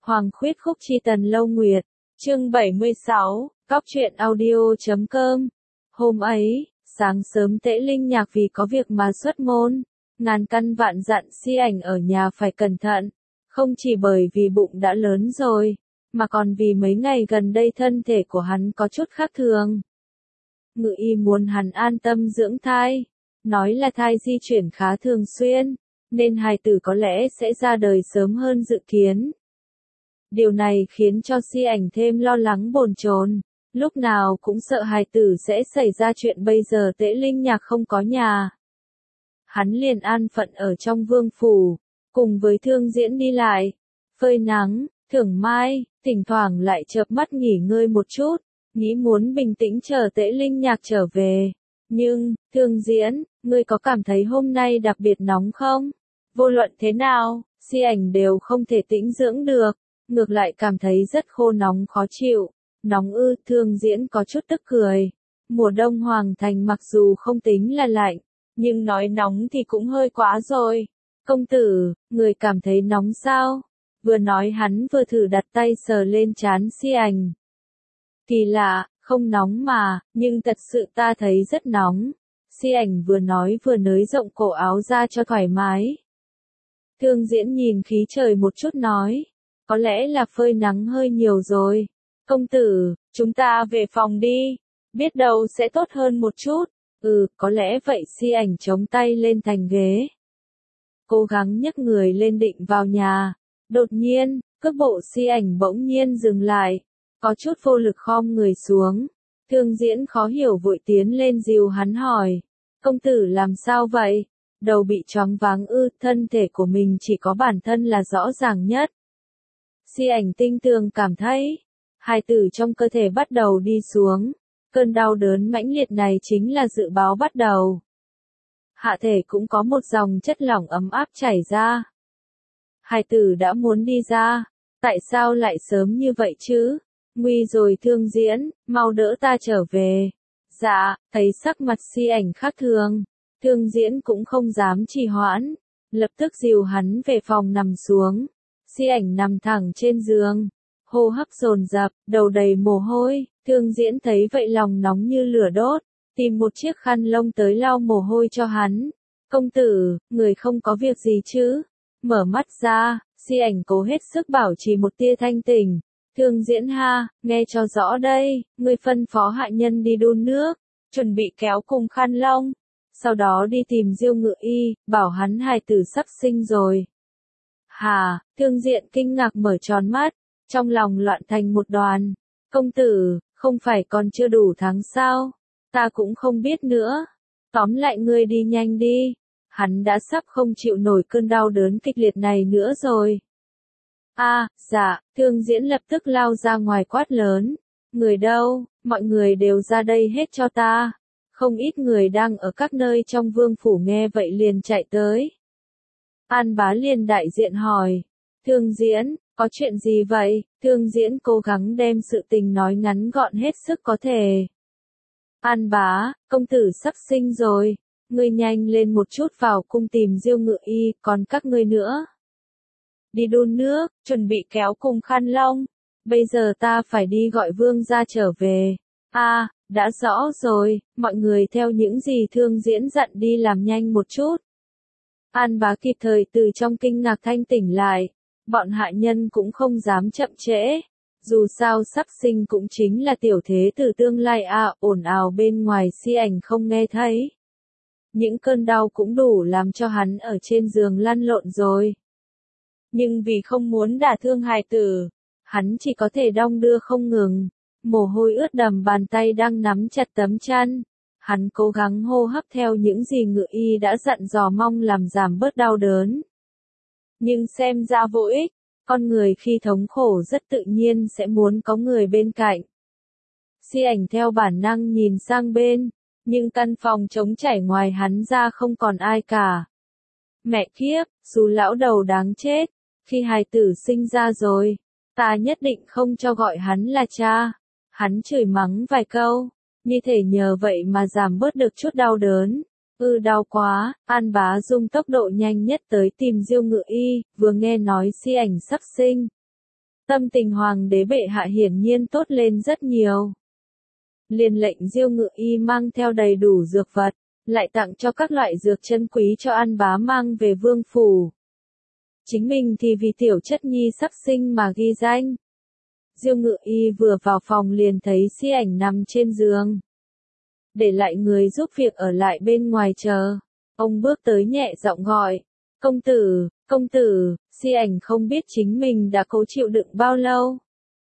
Hoàng khuyết khúc chi tần lâu nguyệt, chương 76, cóc truyện audio.com. Hôm ấy, sáng sớm Tễ Linh Nhạc vì có việc mà xuất môn, ngàn căn vạn dặn Si Ảnh ở nhà phải cẩn thận, không chỉ bởi vì bụng đã lớn rồi, mà còn vì mấy ngày gần đây thân thể của hắn có chút khác thường. Ngự y muốn hắn an tâm dưỡng thai, nói là thai di chuyển khá thường xuyên, nên hài tử có lẽ sẽ ra đời sớm hơn dự kiến. Điều này khiến cho Si Ảnh thêm lo lắng bồn chồn, lúc nào cũng sợ hài tử sẽ xảy ra chuyện bây giờ Tễ Linh Nhạc không có nhà. Hắn liền an phận ở trong vương phủ, cùng với Thương Diễn đi lại, phơi nắng, thưởng mai, thỉnh thoảng lại chợp mắt nghỉ ngơi một chút, nghĩ muốn bình tĩnh chờ Tễ Linh Nhạc trở về. Nhưng, Thương Diễn, ngươi có cảm thấy hôm nay đặc biệt nóng không? Vô luận thế nào, Si Ảnh đều không thể tĩnh dưỡng được, ngược lại cảm thấy rất khô nóng khó chịu. Nóng ư? Thương Diễn có chút tức cười. Mùa đông Hoàng Thành mặc dù không tính là lạnh, nhưng nói nóng thì cũng hơi quá rồi. Công tử, người cảm thấy nóng sao? Vừa nói hắn vừa thử đặt tay sờ lên trán Si Ảnh. Kỳ lạ, không nóng mà, nhưng thật sự ta thấy rất nóng. Si Ảnh vừa nói vừa nới rộng cổ áo ra cho thoải mái. Thương Diễn nhìn khí trời một chút nói, có lẽ là phơi nắng hơi nhiều rồi. Công tử, chúng ta về phòng đi, biết đâu sẽ tốt hơn một chút. Có lẽ vậy. Si Ảnh chống tay lên thành ghế, cố gắng nhấc người lên định vào nhà. Đột nhiên, cước bộ Si Ảnh bỗng nhiên dừng lại, có chút vô lực khom người xuống. Thương Diễn khó hiểu vội tiến lên dìu hắn hỏi, công tử làm sao vậy? Đầu bị choáng váng ư? Thân thể của mình chỉ có bản thân là rõ ràng nhất. Si Ảnh tinh tường cảm thấy, hài tử trong cơ thể bắt đầu đi xuống, cơn đau đớn mãnh liệt này chính là dự báo bắt đầu. Hạ thể cũng có một dòng chất lỏng ấm áp chảy ra. Hài tử đã muốn đi ra, tại sao lại sớm như vậy chứ? Nguy rồi Thương Diễn, mau đỡ ta trở về. Dạ, thấy sắc mặt Si Ảnh khác thường, Thương Diễn cũng không dám trì hoãn, lập tức dìu hắn về phòng nằm xuống. Si Ảnh nằm thẳng trên giường, hô hấp dồn dập, đầu đầy mồ hôi. Thương Diễn thấy vậy lòng nóng như lửa đốt, tìm một chiếc khăn lông tới lau mồ hôi cho hắn. Công tử, người không có việc gì chứ? Mở mắt ra, Si Ảnh cố hết sức bảo trì một tia thanh tỉnh. Thương Diễn ha, nghe cho rõ đây, ngươi phân phó hạ nhân đi đun nước, chuẩn bị kéo cùng khăn lông, sau đó đi tìm Diêu Ngự Y, bảo hắn hài tử sắp sinh rồi. Hà, Thương Diễn kinh ngạc mở tròn mắt, trong lòng loạn thành một đoàn. Công tử, không phải còn chưa đủ tháng sao? Ta cũng không biết nữa. Tóm lại ngươi đi nhanh đi. Hắn đã sắp không chịu nổi cơn đau đớn kịch liệt này nữa rồi. Dạ, Thương Diễn lập tức lao ra ngoài quát lớn. Người đâu, mọi người đều ra đây hết cho ta. Không ít người đang ở các nơi trong vương phủ nghe vậy liền chạy tới. An Bá liền đại diện hỏi, Thương Diễn, có chuyện gì vậy? Thương Diễn cố gắng đem sự tình nói ngắn gọn hết sức có thể. An Bá, công tử sắp sinh rồi, ngươi nhanh lên một chút vào cung tìm Diêu Ngự Y, còn các ngươi nữa. Đi đun nước, chuẩn bị kéo cùng khăn lông, bây giờ ta phải đi gọi vương gia trở về. Đã rõ rồi, mọi người theo những gì Thương Diễn dặn đi làm nhanh một chút. An Bá kịp thời từ trong kinh ngạc thanh tỉnh lại, bọn hạ nhân cũng không dám chậm trễ, dù sao sắp sinh cũng chính là tiểu thế tử tương lai ồn ào bên ngoài Si Ảnh không nghe thấy. Những cơn đau cũng đủ làm cho hắn ở trên giường lăn lộn rồi. Nhưng vì không muốn đả thương hài tử, hắn chỉ có thể đong đưa không ngừng, mồ hôi ướt đầm bàn tay đang nắm chặt tấm chăn. Hắn cố gắng hô hấp theo những gì Ngự Y đã dặn dò mong làm giảm bớt đau đớn. Nhưng xem ra vô ích, con người khi thống khổ rất tự nhiên sẽ muốn có người bên cạnh. Si Ảnh theo bản năng nhìn sang bên, nhưng căn phòng trống trải ngoài hắn ra không còn ai cả. Mẹ kiếp, dù lão đầu đáng chết, khi hài tử sinh ra rồi, ta nhất định không cho gọi hắn là cha. Hắn chửi mắng vài câu, như thể nhờ vậy mà giảm bớt được chút đau đớn. Đau quá. An Bá dùng tốc độ nhanh nhất tới tìm Diêu Ngự Y, vừa nghe nói Si Ảnh sắp sinh. Tâm tình hoàng đế bệ hạ hiển nhiên tốt lên rất nhiều. Liền lệnh Diêu Ngự Y mang theo đầy đủ dược vật, lại tặng cho các loại dược chân quý cho An Bá mang về vương phủ. Chính mình thì vì tiểu chất nhi sắp sinh mà ghi danh. Diêu Ngự Y vừa vào phòng liền thấy Si Ảnh nằm trên giường. Để lại người giúp việc ở lại bên ngoài chờ. Ông bước tới nhẹ giọng gọi. Công tử, công tử, Si Ảnh không biết chính mình đã cố chịu đựng bao lâu.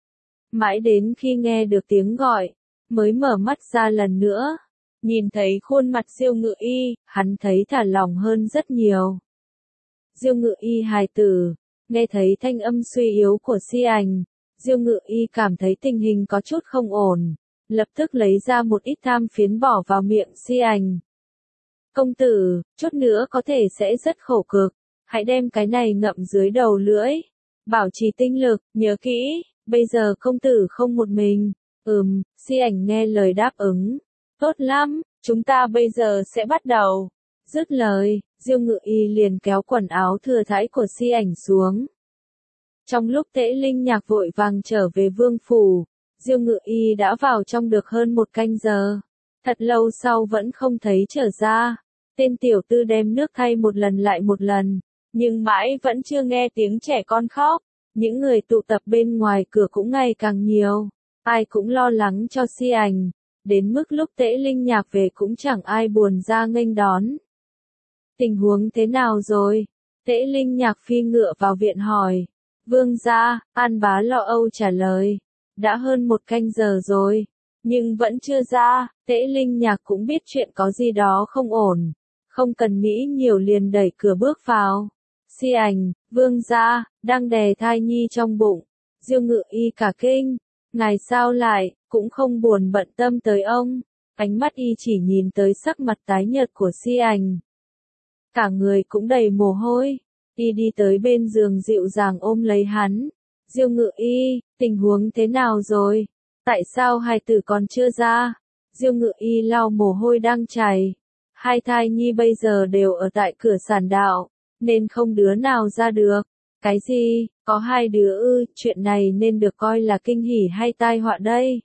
Mãi đến khi nghe được tiếng gọi, mới mở mắt ra lần nữa. Nhìn thấy khuôn mặt Diêu Ngự Y, hắn thấy thả lòng hơn rất nhiều. Diêu Ngự Y hài tử, nghe thấy thanh âm suy yếu của Si Ảnh, Diêu Ngự Y cảm thấy tình hình có chút không ổn, lập tức lấy ra một ít tham phiến bỏ vào miệng Si Ảnh. Công tử, chút nữa có thể sẽ rất khổ cực, hãy đem cái này ngậm dưới đầu lưỡi, bảo trì tinh lực, nhớ kỹ, bây giờ công tử không một mình. Si Ảnh nghe lời đáp ứng. Tốt lắm, chúng ta bây giờ sẽ bắt đầu. Dứt lời, Diêu Ngự Y liền kéo quần áo thừa thãi của Si Ảnh xuống. Trong lúc Tễ Linh Nhạc vội vàng trở về vương phủ, Diêu Ngự Y đã vào trong được hơn một canh giờ. Thật lâu sau vẫn không thấy trở ra. Tên tiểu tư đem nước thay một lần lại một lần, nhưng mãi vẫn chưa nghe tiếng trẻ con khóc. Những người tụ tập bên ngoài cửa cũng ngày càng nhiều. Ai cũng lo lắng cho Si Ảnh. Đến mức lúc Tễ Linh Nhạc về cũng chẳng ai buồn ra nghênh đón. Tình huống thế nào rồi? Tễ Linh Nhạc phi ngựa vào viện hỏi. Vương gia, An Bá lo âu trả lời. Đã hơn một canh giờ rồi, nhưng vẫn chưa ra. Tễ Linh Nhạc cũng biết chuyện có gì đó không ổn. Không cần nghĩ nhiều liền đẩy cửa bước vào. Si Ảnh, vương gia, đang đè thai nhi trong bụng. Diêu Ngự Y cả kinh. Ngài sao lại, cũng không buồn bận tâm tới ông. Ánh mắt y chỉ nhìn tới sắc mặt tái nhợt của Si Ảnh. Cả người cũng đầy mồ hôi. Y đi tới bên giường dịu dàng ôm lấy hắn. Diêu Ngự Y, tình huống thế nào rồi? Tại sao hài tử còn chưa ra? Diêu Ngự Y lau mồ hôi đang chảy. Hai thai nhi bây giờ đều ở tại cửa sản đạo, nên không đứa nào ra được. Cái gì, có hai đứa ư, chuyện này nên được coi là kinh hỉ hay tai họa đây?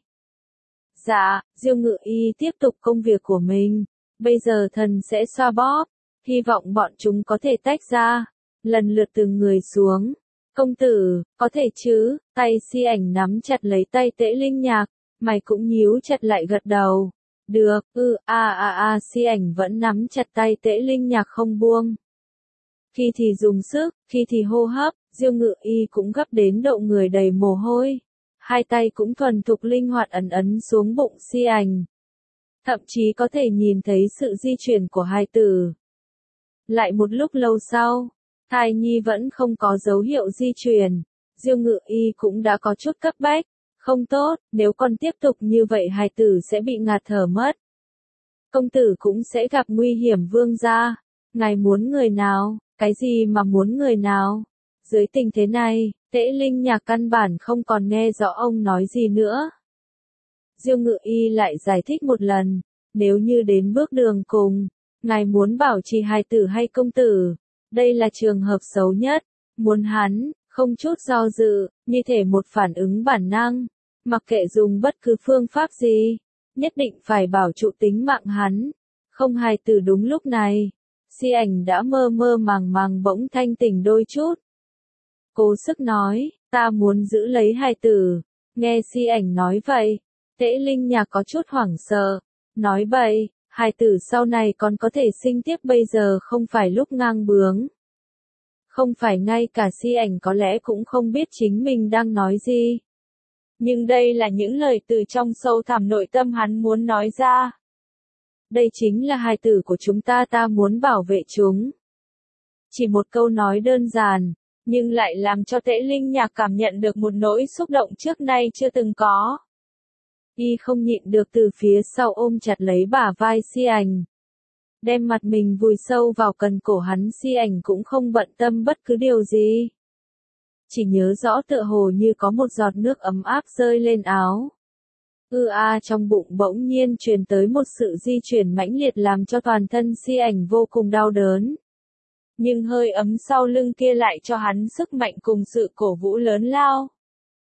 Dạ, Diêu Ngự Y tiếp tục công việc của mình. Bây giờ thần sẽ xoa bóp, hy vọng bọn chúng có thể tách ra. Lần lượt từng người xuống. Công tử, có thể chứ? Tay Si Ảnh nắm chặt lấy tay Tễ Linh Nhạc, mày cũng nhíu chặt lại gật đầu. Được, Si Ảnh vẫn nắm chặt tay Tễ Linh Nhạc không buông. Khi thì dùng sức, khi thì hô hấp, Diêu Ngự Y cũng gấp đến độ người đầy mồ hôi. Hai tay cũng thuần thục linh hoạt ấn ấn xuống bụng Si Ảnh. Thậm chí có thể nhìn thấy sự di chuyển của hài tử. Lại một lúc lâu sau, thai nhi vẫn không có dấu hiệu di chuyển. Diêu Ngự Y cũng đã có chút cấp bách. Không tốt, nếu còn tiếp tục như vậy hài tử sẽ bị ngạt thở mất. Công tử cũng sẽ gặp nguy hiểm vương gia. Ngài muốn người nào? Cái gì mà muốn người nào? Dưới tình thế này, Tễ Linh Nhạc căn bản không còn nghe rõ ông nói gì nữa. Diêu Ngự Y lại giải thích một lần. Nếu như đến bước đường cùng, ngài muốn bảo trì hài tử hay công tử? Đây là trường hợp xấu nhất. Muốn hắn, không chút do dự, như thể một phản ứng bản năng. Mặc kệ dùng bất cứ phương pháp gì, nhất định phải bảo trụ tính mạng hắn. Không hài tử đúng lúc này. Si Ảnh đã mơ mơ màng màng bỗng thanh tỉnh đôi chút. Cố sức nói, ta muốn giữ lấy hài tử. Nghe Si Ảnh nói vậy, Tễ Linh Nhạc có chút hoảng sợ. Nói bậy, hài tử sau này còn có thể sinh tiếp, bây giờ không phải lúc ngang bướng. Không phải ngay cả Si Ảnh có lẽ cũng không biết chính mình đang nói gì. Nhưng đây là những lời từ trong sâu thẳm nội tâm hắn muốn nói ra. Đây chính là hài tử của chúng ta muốn bảo vệ chúng. Chỉ một câu nói đơn giản, nhưng lại làm cho Tễ Linh Nhạc cảm nhận được một nỗi xúc động trước nay chưa từng có. Y không nhịn được từ phía sau ôm chặt lấy bả vai Si Ảnh. Đem mặt mình vùi sâu vào cần cổ hắn. Si Ảnh cũng không bận tâm bất cứ điều gì. Chỉ nhớ rõ tựa hồ như có một giọt nước ấm áp rơi lên áo. Trong bụng bỗng nhiên truyền tới một sự di chuyển mãnh liệt làm cho toàn thân Si Ảnh vô cùng đau đớn. Nhưng hơi ấm sau lưng kia lại cho hắn sức mạnh cùng sự cổ vũ lớn lao.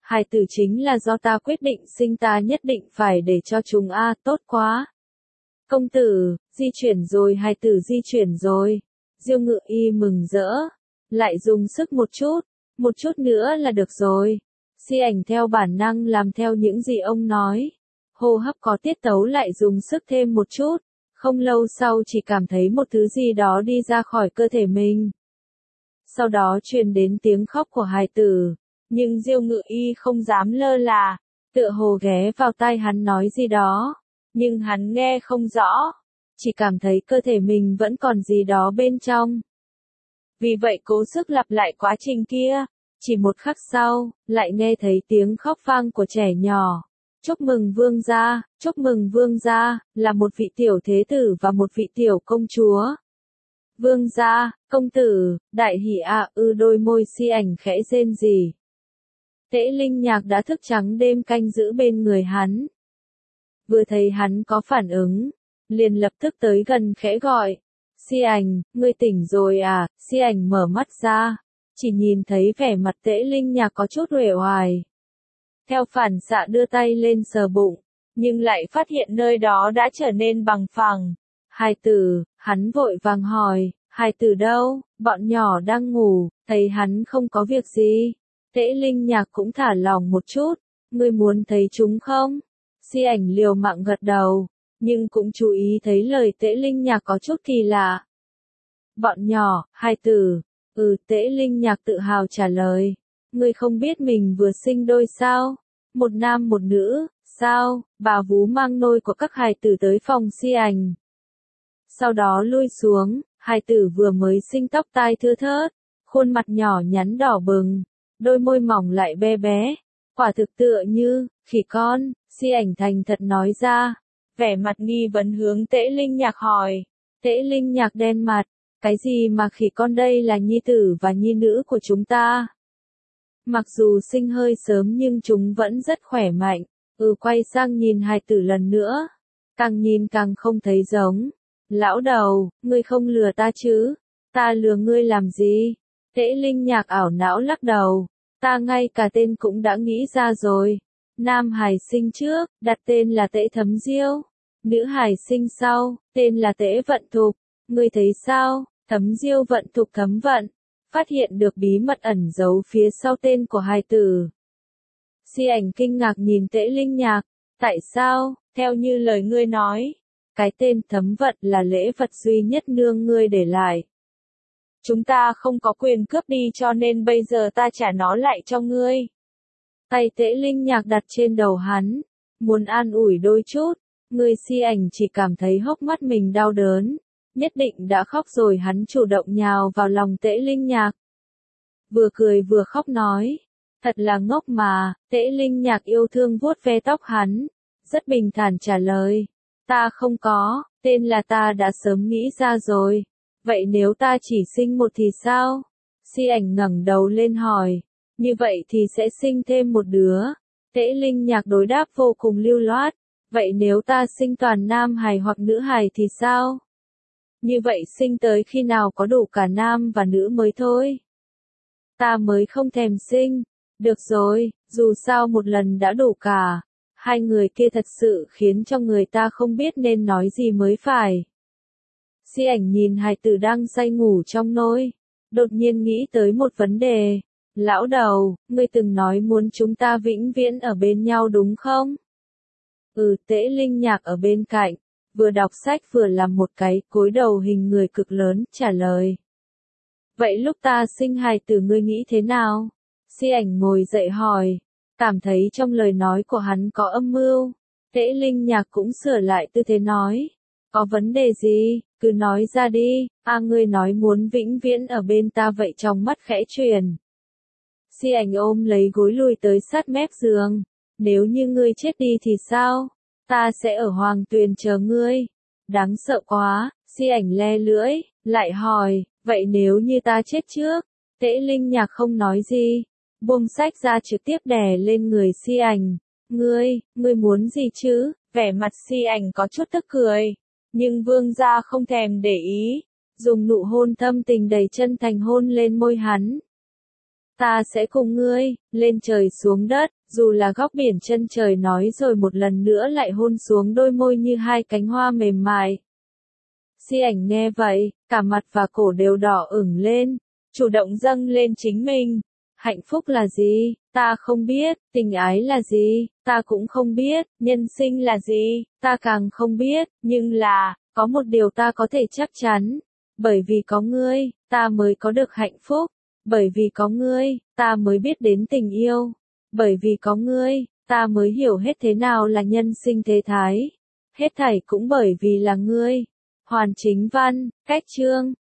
hài tử chính là do ta quyết định sinh, ta nhất định phải để cho chúng tốt quá. Công tử, di chuyển rồi, hài tử di chuyển rồi. Diêu Ngự Y mừng rỡ, lại dùng sức một chút nữa là được rồi. Si Ảnh theo bản năng làm theo những gì ông nói. Hô hấp có tiết tấu lại dùng sức thêm một chút. Không lâu sau chỉ cảm thấy một thứ gì đó đi ra khỏi cơ thể mình. Sau đó truyền đến tiếng khóc của hài tử. Nhưng Diêu Ngự Y không dám lơ là, tựa hồ ghé vào tai hắn nói gì đó. Nhưng hắn nghe không rõ, chỉ cảm thấy cơ thể mình vẫn còn gì đó bên trong. Vì vậy cố sức lặp lại quá trình kia. Chỉ một khắc sau, lại nghe thấy tiếng khóc vang của trẻ nhỏ. Chúc mừng vương gia, là một vị tiểu thế tử và một vị tiểu công chúa. Vương gia, công tử, đại hỉ đôi môi Si Ảnh khẽ rên rỉ. Tễ Linh Nhạc đã thức trắng đêm canh giữ bên người hắn. Vừa thấy hắn có phản ứng, liền lập tức tới gần khẽ gọi. Si Ảnh, ngươi tỉnh rồi à? Si Ảnh mở mắt ra, chỉ nhìn thấy vẻ mặt Tễ Linh Nhạc có chút uể oải. Theo phản xạ đưa tay lên sờ bụng, nhưng lại phát hiện nơi đó đã trở nên bằng phẳng. Hài tử, hắn vội vàng hỏi, hài tử đâu? Bọn nhỏ đang ngủ, thấy hắn không có việc gì. Tễ Linh Nhạc cũng thả lòng một chút, ngươi muốn thấy chúng không? Si Ảnh liều mạng gật đầu, nhưng cũng chú ý thấy lời Tễ Linh Nhạc có chút kỳ lạ. Bọn nhỏ, hài tử, Tễ Linh Nhạc tự hào trả lời. Ngươi không biết mình vừa sinh đôi sao? Một nam một nữ, sao? Bà vú mang nôi của các hài tử tới phòng Si Ảnh. Sau đó lui xuống, hài tử vừa mới sinh tóc tai thưa thớt, khuôn mặt nhỏ nhắn đỏ bừng, đôi môi mỏng lại bé bé, quả thực tựa như khỉ con. Si Ảnh thành thật nói ra, vẻ mặt nghi vấn hướng Tễ Linh Nhạc hỏi. Tễ Linh Nhạc đen mặt, cái gì mà khỉ con, đây là nhi tử và nhi nữ của chúng ta. Mặc dù sinh hơi sớm nhưng chúng vẫn rất khỏe mạnh. Quay sang nhìn hài tử lần nữa, càng nhìn càng không thấy giống. Lão đầu, ngươi không lừa ta chứ? Ta lừa ngươi làm gì? Tễ Linh Nhạc ảo não lắc đầu, ta ngay cả tên cũng đã nghĩ ra rồi. Nam hài sinh trước, đặt tên là Tễ Thấm Diêu. Nữ hài sinh sau, tên là Tễ Vận Thục. Ngươi thấy sao? Thấm Diêu Vận Thục thấm vận. Phát hiện được bí mật ẩn giấu phía sau tên của hài tử. Si Ảnh kinh ngạc nhìn Tễ Linh Nhạc. Tại sao? Theo như lời ngươi nói, cái tên Thấm Vận là lễ vật duy nhất nương ngươi để lại. Chúng ta không có quyền cướp đi cho nên bây giờ ta trả nó lại cho ngươi. Tay Tễ Linh Nhạc đặt trên đầu hắn, muốn an ủi đôi chút. Người Si Ảnh chỉ cảm thấy hốc mắt mình đau đớn, nhất định đã khóc rồi. Hắn chủ động nhào vào lòng Tễ Linh Nhạc, vừa cười vừa khóc nói, thật là ngốc mà. Tễ Linh Nhạc yêu thương vuốt ve tóc hắn, rất bình thản trả lời, ta không có, tên là ta đã sớm nghĩ ra rồi. Vậy nếu ta chỉ sinh một thì sao? Si Ảnh ngẩng đầu lên hỏi, như vậy thì sẽ sinh thêm một đứa. Tễ Linh Nhạc đối đáp vô cùng lưu loát, vậy nếu ta sinh toàn nam hài hoặc nữ hài thì sao? Như vậy sinh tới khi nào có đủ cả nam và nữ mới thôi. Ta mới không thèm sinh. Được rồi, dù sao một lần đã đủ cả. Hai người kia thật sự khiến cho người ta không biết nên nói gì mới phải. Si Ảnh nhìn hài tử đang say ngủ trong nôi, đột nhiên nghĩ tới một vấn đề. Lão đầu, ngươi từng nói muốn chúng ta vĩnh viễn ở bên nhau đúng không? Tễ Linh Nhạc ở bên cạnh, vừa đọc sách vừa làm một cái cúi đầu hình người cực lớn, trả lời. Vậy lúc ta sinh hài tử ngươi nghĩ thế nào? Si Ảnh ngồi dậy hỏi, cảm thấy trong lời nói của hắn có âm mưu. Tễ Linh Nhạc cũng sửa lại tư thế nói, có vấn đề gì, cứ nói ra đi. Ngươi nói muốn vĩnh viễn ở bên ta vậy? Trong mắt khẽ chuyển. Si Ảnh ôm lấy gối lùi tới sát mép giường, nếu như ngươi chết đi thì sao? Ta sẽ ở Hoàng Tuyền chờ ngươi. Đáng sợ quá. Si Ảnh le lưỡi, lại hỏi, vậy nếu như ta chết trước? Tễ Linh Nhạc không nói gì, buông sách ra trực tiếp đè lên người Si Ảnh. Ngươi muốn gì chứ? Vẻ mặt Si Ảnh có chút tức cười, nhưng vương gia không thèm để ý, dùng nụ hôn thâm tình đầy chân thành hôn lên môi hắn. Ta sẽ cùng ngươi, lên trời xuống đất, dù là góc biển chân trời nói rồi một lần nữa lại hôn xuống đôi môi như hai cánh hoa mềm mại. Si ảnh nghe vậy, cả mặt và cổ đều đỏ ửng lên, chủ động dâng lên chính mình. Hạnh phúc là gì? Ta không biết. Tình ái là gì? Ta cũng không biết. Nhân sinh là gì? Ta càng không biết. Nhưng là, có một điều ta có thể chắc chắn. Bởi vì có ngươi, ta mới có được hạnh phúc. Bởi vì có ngươi, ta mới biết đến tình yêu. Bởi vì có ngươi, ta mới hiểu hết thế nào là nhân sinh thế thái. Hết thảy cũng bởi vì là ngươi. Hoàn Chính Văn, Cách Chương